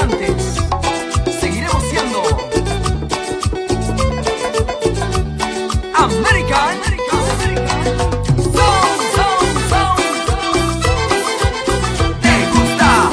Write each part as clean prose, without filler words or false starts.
antes, seguiremos siendo American Sound. ¿Te gusta?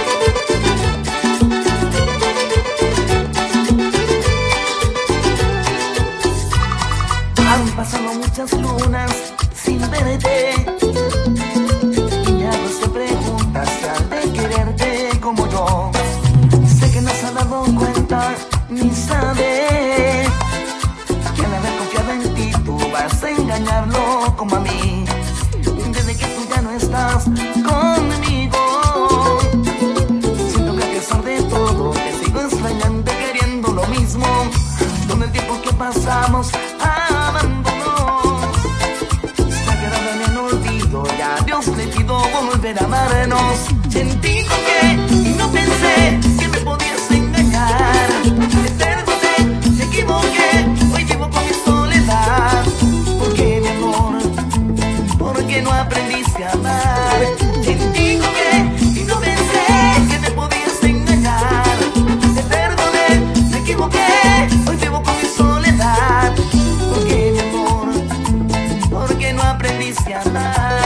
Han pasado muchas lunas sin verte y me hago esta pregunta si al de quererte como yo. Sé que no se ha dado cuenta ni sabe que al haber confiado en ti tú vas a engañarlo como a mí. Desde que tú ya no estás conmigo, siento que a pesar de todo te sigo extrañando y queriendo lo mismo. Con el tiempo que pasamos amándonos, se ha quedado en el olvido. Ya Dios le pido volver a amarnos. Sentí que y no pensé que me podías engañar. Te perdoné, me equivoqué, hoy vivo con mi soledad. Porque mi amor, porque no aprendiste a amar. Sentí que y no pensé que me podías engañar. Te perdoné, me equivoqué, hoy vivo con mi soledad. Porque mi amor, porque no aprendiste a amar.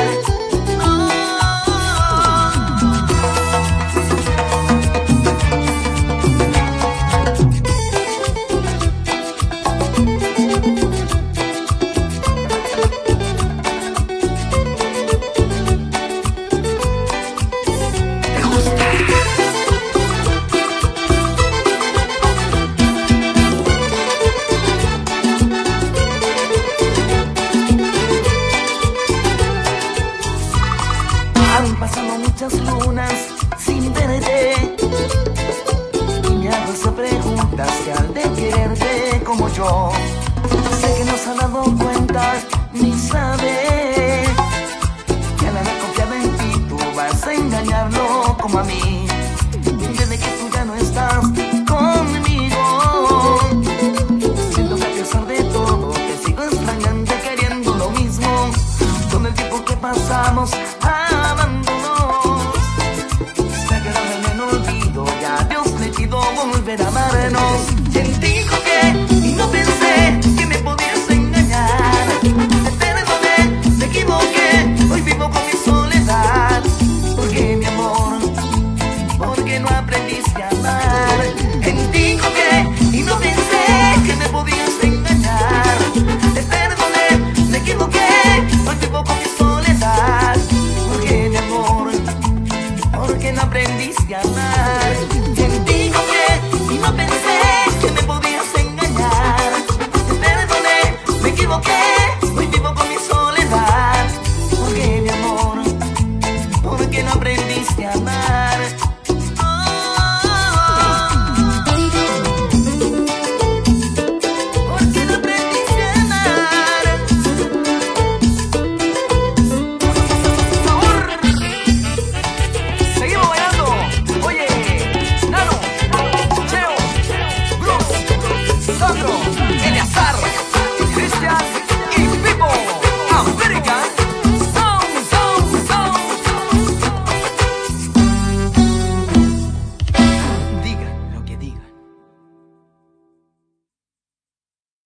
Han pasado muchas lunas sin verte y me hago esa pregunta si al de quererte como yo. Sé que no se ha dado cuenta ni sabe que al haber confiado en ti tú vas a engañarlo como a mí. Desde que tú ya no estás conmigo, siento que a pesar de todo te sigo extrañando y queriendo lo mismo. Con el tiempo que pasamos amándonos, se ha quedado en el olvido. Ya Dios le pido volver a amarnos. Sentí que y no pensé que me podías engañar. Te perdoné, me equivoqué, hoy vivo con mi soledad. Porque mi amor, porque no aprendiste a amar. Sentí que y no pensé que me podías engañar. Te perdoné, me equivoqué, hoy vivo con mi soledad. Porque mi amor, porque no aprendiste a amar. Sentí que y no pensé que me podías engañar. Te perdoné, me equivoqué, hoy vivo con